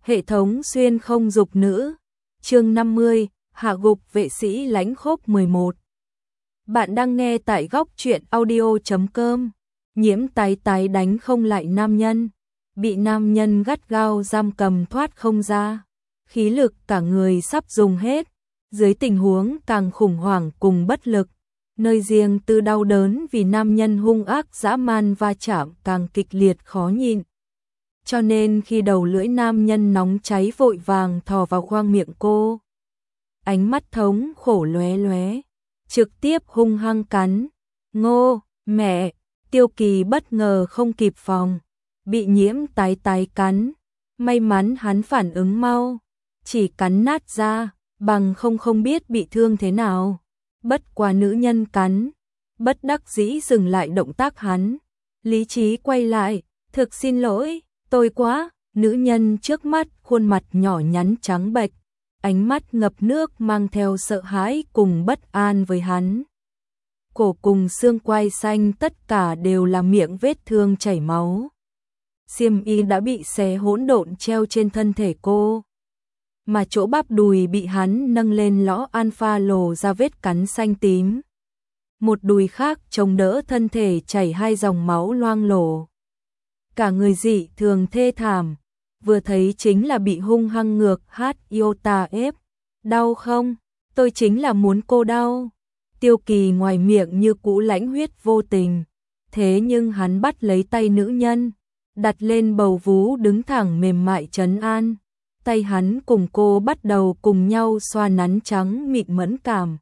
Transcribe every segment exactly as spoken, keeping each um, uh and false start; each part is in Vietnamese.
Hệ thống xuyên không dục nữ. Chương năm mươi, hạ gục vệ sĩ lãnh khốc mười một. Bạn đang nghe tại góc truyện audio chấm com. Nhiễm tái tái đánh không lại nam nhân, bị nam nhân gắt gao giam cầm thoát không ra. Khí lực cả người sắp dùng hết, dưới tình huống càng khủng hoảng cùng bất lực. Nơi riêng tư đau đớn vì nam nhân hung ác dã man va chạm càng kịch liệt khó nhịn. Cho nên khi đầu lưỡi nam nhân nóng cháy vội vàng thò vào khoang miệng cô. Ánh mắt thống khổ lóe lóe, trực tiếp hung hăng cắn. Ngô, mẹ, Tiêu Kỳ bất ngờ không kịp phòng, bị Nhiễm tái tái cắn. May mắn hắn phản ứng mau, chỉ cắn nát ra, bằng không không biết bị thương thế nào. Bất quá nữ nhân cắn, bất đắc dĩ dừng lại động tác hắn. Lý trí quay lại, thực xin lỗi, tôi quá. Nữ nhân trước mắt khuôn mặt nhỏ nhắn trắng bệch, ánh mắt ngập nước mang theo sợ hãi cùng bất an với hắn. Cổ cùng xương quai xanh tất cả đều là miệng vết thương chảy máu. Xiêm y đã bị xé hỗn độn treo trên thân thể cô, mà chỗ bắp đùi bị hắn nâng lên lõ alpha lồ ra vết cắn xanh tím. Một đùi khác chống đỡ thân thể chảy hai dòng máu loang lổ. Cả người dị thường thê thảm, vừa thấy chính là bị hung hăng ngược hát iota ép. Đau không? Tôi chính là muốn cô đau. Tiêu Kỳ ngoài miệng như cũ lãnh huyết vô tình, thế nhưng hắn bắt lấy tay nữ nhân, đặt lên bầu vú đứng thẳng mềm mại trấn an. Tay hắn cùng cô bắt đầu cùng nhau xoa nắn trắng mịn mẫn cảm.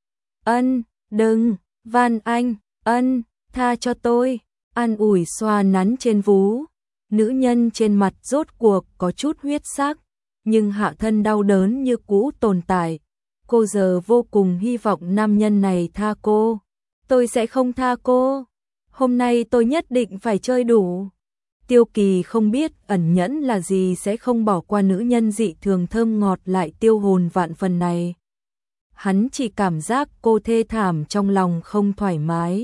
Ân, đừng, van anh, ân, tha cho tôi. An ủi xoa nắn trên vú. Nữ nhân trên mặt rốt cuộc có chút huyết sắc, nhưng hạ thân đau đớn như cũ tồn tại. Cô giờ vô cùng hy vọng nam nhân này tha cô. Tôi sẽ không tha cô. Hôm nay tôi nhất định phải chơi đủ. Tiêu Kỳ không biết ẩn nhẫn là gì sẽ không bỏ qua nữ nhân dị thường thơm ngọt lại tiêu hồn vạn phần này. Hắn chỉ cảm giác cô thê thảm trong lòng không thoải mái.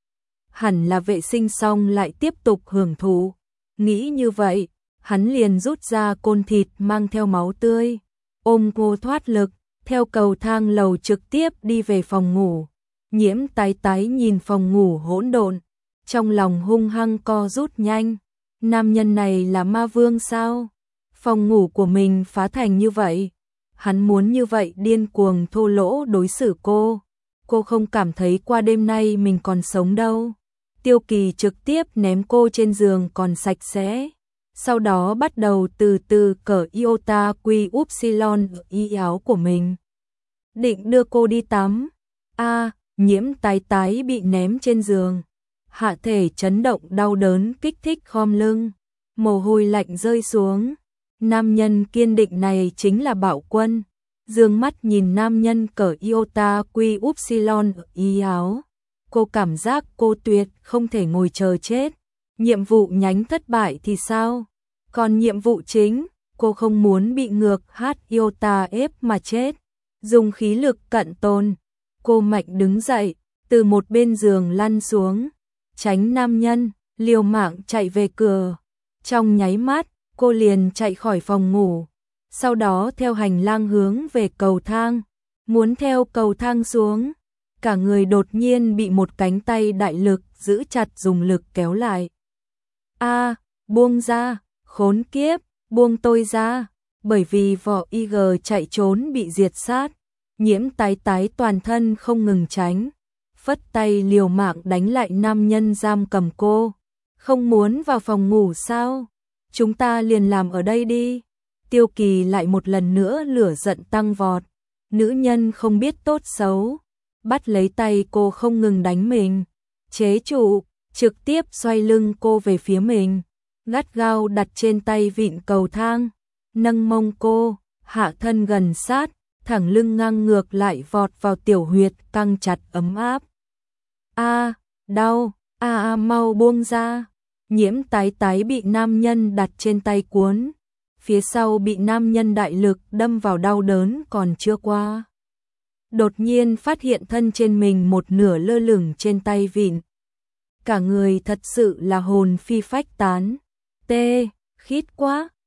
Hẳn là vệ sinh xong lại tiếp tục hưởng thụ. Nghĩ như vậy, hắn liền rút ra côn thịt mang theo máu tươi, ôm cô thoát lực, theo cầu thang lầu trực tiếp đi về phòng ngủ. Nhiễm tái tái nhìn phòng ngủ hỗn độn, trong lòng hung hăng co rút nhanh. Nam nhân này là ma vương sao? Phòng ngủ của mình phá thành như vậy. Hắn muốn như vậy điên cuồng thô lỗ đối xử cô. Cô không cảm thấy qua đêm nay mình còn sống đâu. Tiêu Kỳ trực tiếp ném cô trên giường còn sạch sẽ. Sau đó bắt đầu từ từ cởi iota quy upsilon y áo của mình. Định đưa cô đi tắm. A, Nhiễm tái tái bị ném trên giường. Hạ thể chấn động đau đớn kích thích khom lưng. Mồ hôi lạnh rơi xuống. Nam nhân kiên định này chính là Bạo Quân. Dương mắt nhìn nam nhân cởi iota quy upsilon y áo. Cô cảm giác cô tuyệt không thể ngồi chờ chết. Nhiệm vụ nhánh thất bại thì sao? Còn nhiệm vụ chính, cô không muốn bị ngược hát iota ép mà chết. Dùng khí lực cận tồn, cô mạnh đứng dậy, từ một bên giường lăn xuống, tránh nam nhân, liều mạng chạy về cửa. Trong nháy mắt, cô liền chạy khỏi phòng ngủ, sau đó theo hành lang hướng về cầu thang, muốn theo cầu thang xuống. Cả người đột nhiên bị một cánh tay đại lực giữ chặt dùng lực kéo lại. A, buông ra, khốn kiếp, buông tôi ra. Bởi vì vỏ i giê chạy trốn bị diệt sát, Nhiễm tái tái toàn thân không ngừng tránh, phất tay liều mạng đánh lại nam nhân giam cầm cô. Không muốn vào phòng ngủ sao? Chúng ta liền làm ở đây đi. Tiêu Kỳ lại một lần nữa lửa giận tăng vọt. Nữ nhân không biết tốt xấu, bắt lấy tay cô không ngừng đánh mình, chế trụ, trực tiếp xoay lưng cô về phía mình, gắt gao đặt trên tay vịn cầu thang, nâng mông cô, hạ thân gần sát, thẳng lưng ngang ngược lại vọt vào tiểu huyệt căng chặt ấm áp. A, đau, a a mau buông ra. Nhiễm tái tái bị nam nhân đặt trên tay cuốn, phía sau bị nam nhân đại lực đâm vào đau đớn còn chưa qua. Đột nhiên phát hiện thân trên mình một nửa lơ lửng trên tay vịn. Cả người thật sự là hồn phi phách tán. Tê, khít quá,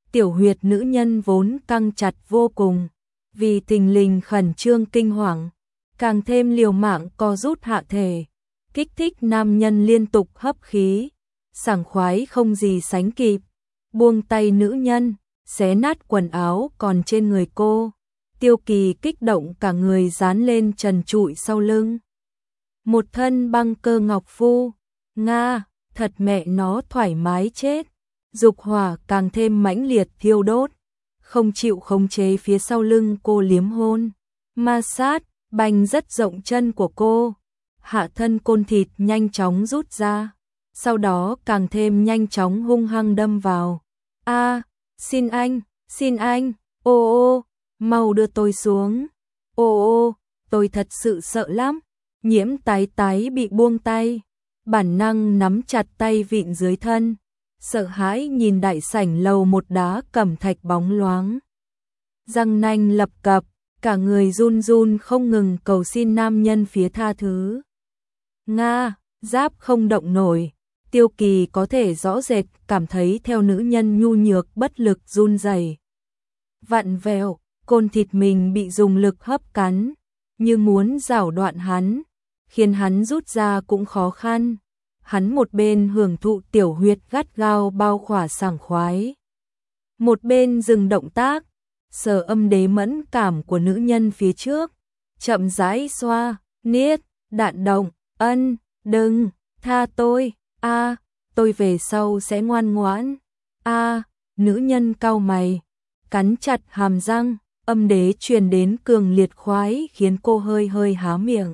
tiểu huyệt nữ nhân vốn căng chặt vô cùng, vì thình lình khẩn trương kinh hoàng, càng thêm liều mạng co rút hạ thể, kích thích nam nhân liên tục hấp khí, sảng khoái không gì sánh kịp, buông tay nữ nhân, xé nát quần áo còn trên người cô. Tiêu Kỳ kích động cả người dán lên trần trụi sau lưng. Một thân băng cơ ngọc phu, Nga, thật mẹ nó thoải mái chết. Dục hỏa càng thêm mãnh liệt thiêu đốt, không chịu khống chế phía sau lưng cô liếm hôn, ma sát, bành rất rộng chân của cô. Hạ thân côn thịt nhanh chóng rút ra, sau đó càng thêm nhanh chóng hung hăng đâm vào. A, xin anh, xin anh, ô ô, mau đưa tôi xuống. Ô ô, tôi thật sự sợ lắm. Nhiễm tái tái bị buông tay, bản năng nắm chặt tay vịn dưới thân, sợ hãi nhìn đại sảnh lầu một đá cẩm thạch bóng loáng. Răng nanh lập cập, cả người run run không ngừng cầu xin nam nhân phía tha thứ. Nga, giáp không động nổi, Tiêu Kỳ có thể rõ rệt cảm thấy theo nữ nhân nhu nhược bất lực run rẩy. Vặn vẹo, côn thịt mình bị dùng lực hấp cắn, như muốn rảo đoạn hắn, khiến hắn rút ra cũng khó khăn. Hắn một bên hưởng thụ tiểu huyệt gắt gao bao khỏa sảng khoái, một bên dừng động tác, sờ âm đế mẫn cảm của nữ nhân phía trước, chậm rãi xoa, niết, đạn động, ân, đừng, tha tôi, a, tôi về sau sẽ ngoan ngoãn, a, nữ nhân cau mày, cắn chặt hàm răng, âm đế truyền đến cường liệt khoái khiến cô hơi hơi há miệng.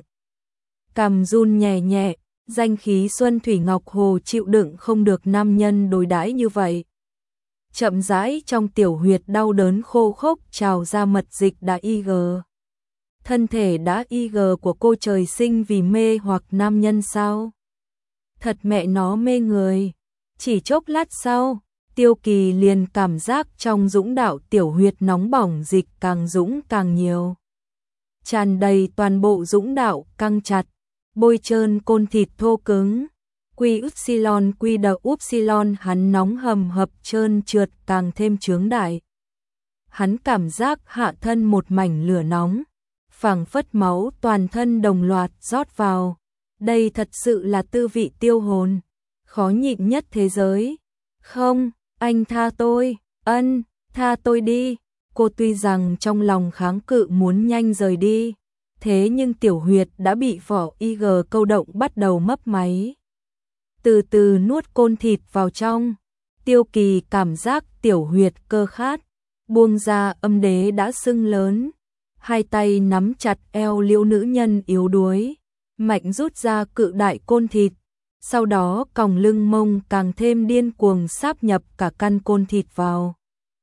Cằm run nhẹ nhẹ, danh khí Xuân Thủy Ngọc Hồ chịu đựng không được nam nhân đối đãi như vậy. Chậm rãi trong tiểu huyệt đau đớn khô khốc trào ra mật dịch đã i gờ. Thân thể đã i gờ của cô trời sinh vì mê hoặc nam nhân sao? Thật mẹ nó mê người. Chỉ chốc lát sau, Tiêu Kỳ liền cảm giác trong dũng đạo tiểu huyệt nóng bỏng dịch càng dũng càng nhiều. Tràn đầy toàn bộ dũng đạo căng chặt, bôi trơn côn thịt thô cứng. Quy upsilon quy đờ upsilon hắn nóng hầm hập trơn trượt càng thêm chướng đại. Hắn cảm giác hạ thân một mảnh lửa nóng, phảng phất máu toàn thân đồng loạt rót vào. Đây thật sự là tư vị tiêu hồn, khó nhịn nhất thế giới. Không, anh tha tôi, ân, tha tôi đi. Cô tuy rằng trong lòng kháng cự muốn nhanh rời đi, thế nhưng tiểu huyệt đã bị vỏ i giê câu động bắt đầu mấp máy. Từ từ nuốt côn thịt vào trong, Tiêu Kỳ cảm giác tiểu huyệt cơ khát, buông ra âm đế đã sưng lớn. Hai tay nắm chặt eo liễu nữ nhân yếu đuối, mạnh rút ra cự đại côn thịt, sau đó còng lưng mông càng thêm điên cuồng sáp nhập cả căn côn thịt vào.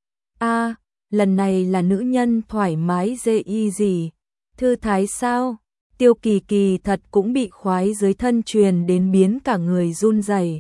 A, lần này là nữ nhân thoải mái dê y gì, thư thái sao? Tiêu Kỳ kỳ thật cũng bị khoái dưới thân truyền đến biến cả người run rẩy.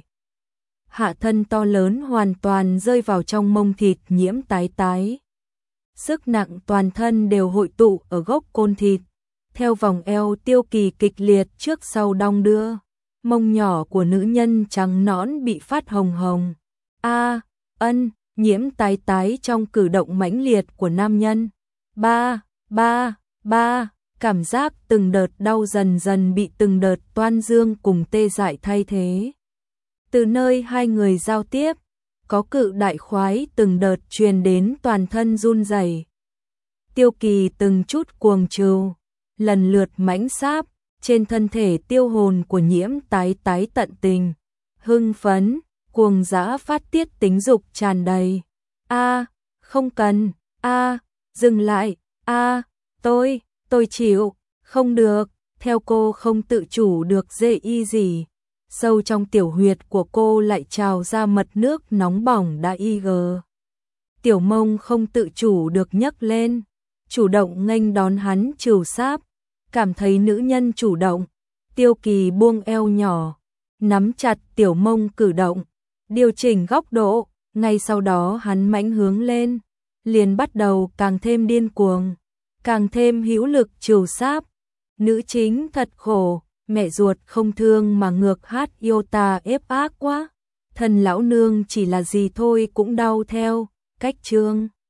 Hạ thân to lớn hoàn toàn rơi vào trong mông thịt nhiễm tái tái. Sức nặng toàn thân đều hội tụ ở gốc côn thịt, theo vòng eo Tiêu Kỳ kịch liệt trước sau đong đưa. Mông nhỏ của nữ nhân trắng nõn bị phát hồng hồng. A, ân, nhiễm tái tái trong cử động mãnh liệt của nam nhân. Ba, ba, ba, cảm giác từng đợt đau dần dần bị từng đợt toan dương cùng tê dại thay thế. Từ nơi hai người giao tiếp, có cự đại khoái từng đợt truyền đến toàn thân run rẩy. Tiêu Kỳ từng chút cuồng trừu, lần lượt mãnh sáp trên thân thể tiêu hồn của nhiễm tái tái tận tình, hưng phấn, cuồng dã phát tiết tính dục tràn đầy. A, không cần, a, dừng lại, a, tôi, tôi chịu, không được, theo cô không tự chủ được dê y gì. Sâu trong tiểu huyệt của cô lại trào ra mật nước nóng bỏng đã i gờ. Tiểu mông không tự chủ được nhấc lên, chủ động nghênh đón hắn trừu sáp. Cảm thấy nữ nhân chủ động, Tiêu Kỳ buông eo nhỏ, nắm chặt tiểu mông cử động, điều chỉnh góc độ, ngay sau đó hắn mãnh hướng lên, liền bắt đầu càng thêm điên cuồng, càng thêm hữu lực trừu sáp. Nữ chính thật khổ, mẹ ruột không thương mà ngược hát yêu ta ép ác quá, thần lão nương chỉ là gì thôi cũng đau theo, cách chương